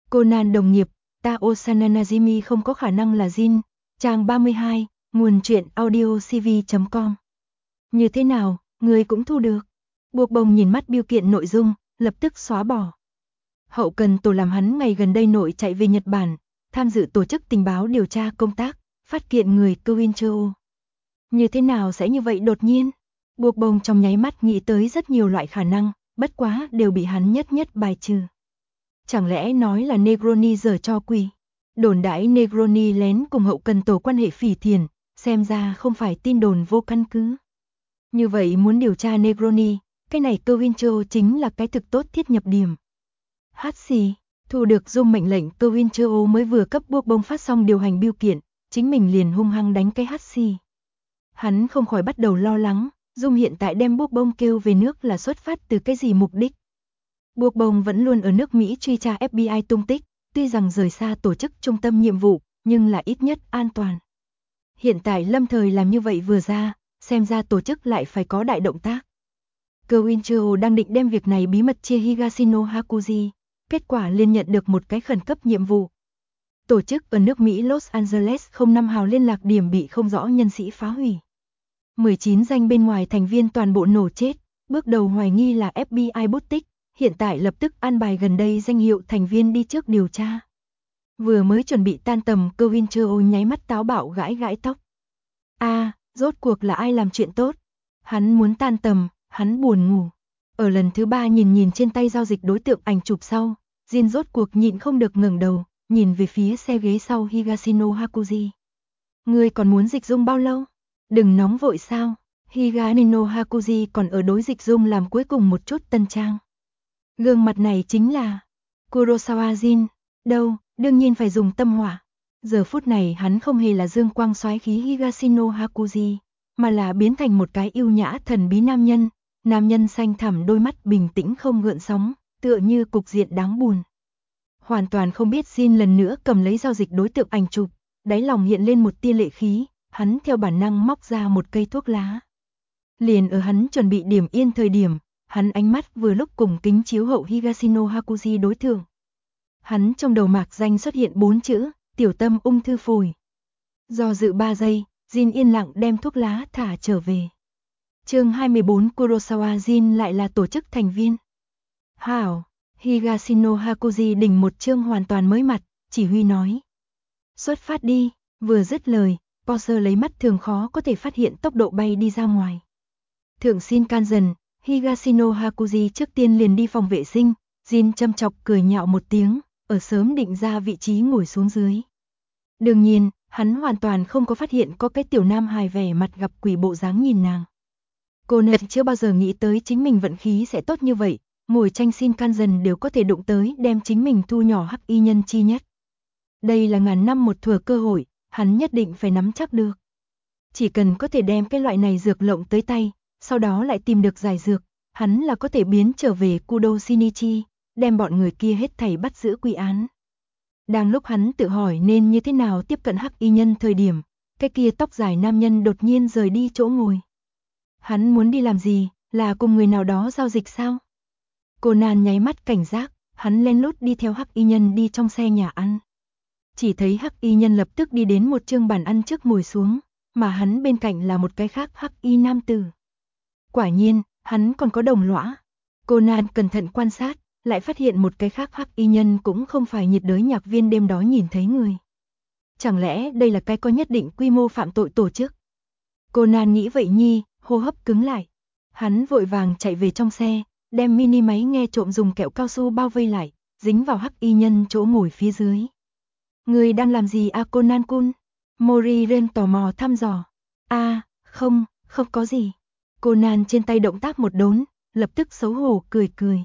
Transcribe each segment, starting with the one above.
Conan đồng nghiệp, Tao Sananajimi không có khả năng là Jin. Trang 32, nguồn truyện audio cv.com. Như thế nào, người cũng thu được. Buộc bồng nhìn mắt bưu kiện nội dung, lập tức xóa bỏ. Hậu cần tổ làm hắn ngày gần đây nội chạy về Nhật Bản, tham dự tổ chức tình báo điều tra công tác, phát kiện người Kewin châu. Như thế nào sẽ như vậy đột nhiên? Buộc bồng trong nháy mắt nghĩ tới rất nhiều loại khả năng, bất quá đều bị hắn nhất nhất bài trừ. Chẳng lẽ nói là Negroni giở cho quỷ? Đồn đãi Negroni lén cùng hậu cần tổ quan hệ phỉ thiền, xem ra không phải tin đồn vô căn cứ. Như vậy muốn điều tra Negroni, cái này Kewin châu chính là cái thực tốt thiết nhập điểm. Hát xì, thu được Zoom mệnh lệnh Kewin châu mới vừa cấp buộc bông phát xong điều hành bưu kiện, chính mình liền hung hăng đánh cái hát xì. Hắn không khỏi bắt đầu lo lắng, Zoom hiện tại đem buộc bông kêu về nước là xuất phát từ cái gì mục đích. Buộc bông vẫn luôn ở nước Mỹ truy tra FBI tung tích, tuy rằng rời xa tổ chức trung tâm nhiệm vụ, nhưng là ít nhất an toàn. Hiện tại lâm thời làm như vậy vừa ra, xem ra tổ chức lại phải có đại động tác. Kewin châu đang định đem việc này bí mật chia Higashino Hakuji, kết quả liền nhận được một cái khẩn cấp nhiệm vụ. Tổ chức ở nước Mỹ Los Angeles 05 hào liên lạc điểm bị không rõ nhân sĩ phá hủy. 19 danh bên ngoài thành viên toàn bộ nổ chết, bước đầu hoài nghi là FBI bút tích, hiện tại lập tức an bài gần đây danh hiệu thành viên đi trước điều tra. Vừa mới chuẩn bị tan tầm, Kewin châu nháy mắt táo bạo gãi gãi tóc. Rốt cuộc là ai làm chuyện tốt? Hắn muốn tan tầm, hắn buồn ngủ. Ở lần thứ 3 nhìn trên tay giao dịch đối tượng ảnh chụp sau, Jin rốt cuộc nhịn không được ngẩng đầu, nhìn về phía xe ghế sau Higashino Hakuji. Ngươi còn muốn dịch dung bao lâu? Đừng nóng vội sao? Higashino Hakuji còn ở đối dịch dung làm cuối cùng một chút tân trang. Gương mặt này chính là Kurosawa Jin. Đâu, đương nhiên phải dùng tâm hỏa. Giờ phút này hắn không hề là dương quang soái khí Higashino Hakuji, mà là biến thành một cái yêu nhã thần bí nam nhân xanh thẳm đôi mắt bình tĩnh không gợn sóng, tựa như cục diện đáng buồn. Hoàn toàn không biết Jin lần nữa cầm lấy giao dịch đối tượng ảnh chụp, đáy lòng hiện lên một tia lệ khí, hắn theo bản năng móc ra một cây thuốc lá. Liền ở hắn chuẩn bị điểm yên thời điểm, hắn ánh mắt vừa lúc cùng kính chiếu hậu Higashino Hakuji đối thượng. Hắn trong đầu mạc danh xuất hiện 4 chữ, tiểu tâm ung thư phổi. Do dự 3 giây, Jin yên lặng đem thuốc lá thả trở về. Chương 24 Kurosawa Jin lại là tổ chức thành viên. Hảo, Higashino Hakuji đỉnh một chương hoàn toàn mới mặt, chỉ huy nói. Xuất phát đi, vừa dứt lời, Porsche lấy mắt thường khó có thể phát hiện tốc độ bay đi ra ngoài. Thượng Shinkansen, Higashino Hakuji trước tiên liền đi phòng vệ sinh, Jin châm chọc cười nhạo một tiếng, ở sớm định ra vị trí ngồi xuống dưới. Đương nhiên, hắn hoàn toàn không có phát hiện có cái tiểu nam hài vẻ mặt gặp quỷ bộ dáng nhìn nàng. Cô này chưa bao giờ nghĩ tới chính mình vận khí sẽ tốt như vậy, ngồi tranh Shinkansen đều có thể đụng tới đem chính mình thu nhỏ hắc y nhân chi nhất. Đây là ngàn năm một thủa cơ hội, hắn nhất định phải nắm chắc được. Chỉ cần có thể đem cái loại này dược lộng tới tay, sau đó lại tìm được giải dược, hắn là có thể biến trở về Kudo Shinichi, đem bọn người kia hết thảy bắt giữ quy án. Đang lúc hắn tự hỏi nên như thế nào tiếp cận hắc y nhân thời điểm, cái kia tóc dài nam nhân đột nhiên rời đi chỗ ngồi. Hắn muốn đi làm gì, là cùng người nào đó giao dịch sao? Conan nháy mắt cảnh giác, hắn lén lút đi theo hắc y nhân đi trong xe nhà ăn. Chỉ thấy hắc y nhân lập tức đi đến một chương bàn ăn trước ngồi xuống, mà hắn bên cạnh là một cái khác hắc y nam tử. Quả nhiên, hắn còn có đồng lõa. Conan cẩn thận quan sát, lại phát hiện một cái khác hắc y nhân cũng không phải nhiệt đới nhạc viên đêm đó nhìn thấy người. Chẳng lẽ đây là cái có nhất định quy mô phạm tội tổ chức? Conan nghĩ vậy nhi, hô hấp cứng lại. Hắn vội vàng chạy về trong xe, đem mini máy nghe trộm dùng kẹo cao su bao vây lại, dính vào hắc y nhân chỗ ngồi phía dưới. Người đang làm gì Conan-kun? Moriren tò mò thăm dò. Không có gì. Conan trên tay động tác một đốn, lập tức xấu hổ cười cười.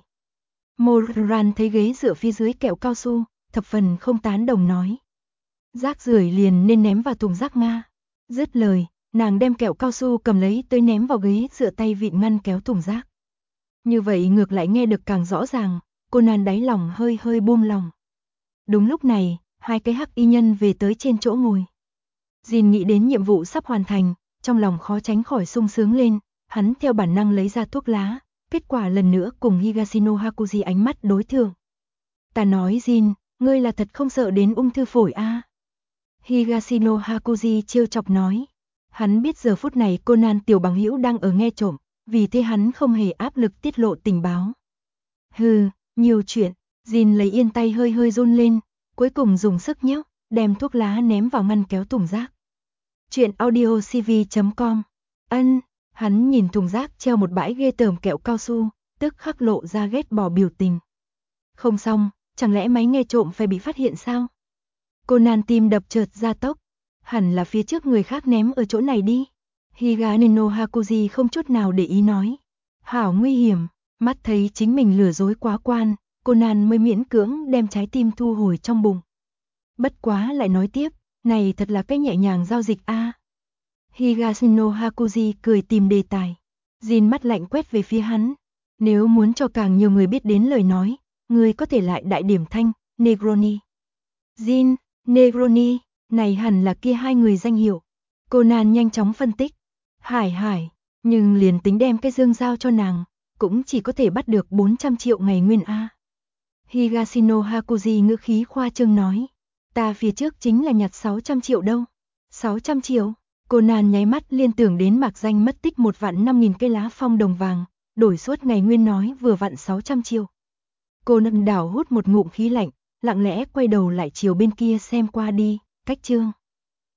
Moran thấy ghế dựa phía dưới kẹo cao su, thập phần không tán đồng nói. Rác rưởi liền nên ném vào thùng rác Nga. Dứt lời, nàng đem kẹo cao su cầm lấy tới ném vào ghế dựa tay vịn ngăn kéo thùng rác. Như vậy ngược lại nghe được càng rõ ràng, Conan đáy lòng hơi buông lòng. Đúng lúc này, hai cái hắc y nhân về tới trên chỗ ngồi. Jin nghĩ đến nhiệm vụ sắp hoàn thành, trong lòng khó tránh khỏi sung sướng lên, hắn theo bản năng lấy ra thuốc lá, kết quả lần nữa cùng Higashino Hakuji ánh mắt đối thượng. Ta nói Jin, ngươi là thật không sợ đến ung thư phổi a? Higashino Hakuji trêu chọc nói. Hắn biết giờ phút này Conan tiểu bằng hữu đang ở nghe trộm, vì thế hắn không hề áp lực tiết lộ tình báo. Hừ, nhiều chuyện, Jin lấy yên tay hơi hơi run lên, cuối cùng dùng sức nhấc, đem thuốc lá ném vào ngăn kéo thùng rác. Chuyện audiocv.com. Hắn nhìn thùng rác treo một bãi ghê tởm kẹo cao su, tức khắc lộ ra ghét bỏ biểu tình. Không xong, chẳng lẽ máy nghe trộm phải bị phát hiện sao? Conan tim đập chợt gia tốc, hẳn là phía trước người khác ném ở chỗ này đi. Higashino Hakuji không chút nào để ý nói. Hảo nguy hiểm, mắt thấy chính mình lừa dối quá quan, Conan mới miễn cưỡng đem trái tim thu hồi trong bụng. Bất quá lại nói tiếp, này thật là cái nhẹ nhàng giao dịch a. Higashino Hakuji cười tìm đề tài. Jin mắt lạnh quét về phía hắn. Nếu muốn cho càng nhiều người biết đến lời nói, người có thể lại đại điểm thanh, Negroni. Jin, Negroni, này hẳn là kia hai người danh hiệu. Conan nhanh chóng phân tích. Hải, nhưng liền tính đem cái dương giao cho nàng, cũng chỉ có thể bắt được 400 triệu ngày nguyên a. Higashino Hakuji ngữ khí khoa trương nói. Ta phía trước chính là nhặt 600 triệu đâu. 600 triệu? Conan nháy mắt liên tưởng đến mạc danh mất tích 1.500.000 cây lá phong đồng vàng, đổi suốt ngày nguyên nói vừa vặn 600 triệu. Conan đảo hút một ngụm khí lạnh, lặng lẽ quay đầu lại chiều bên kia xem qua đi, cách chương.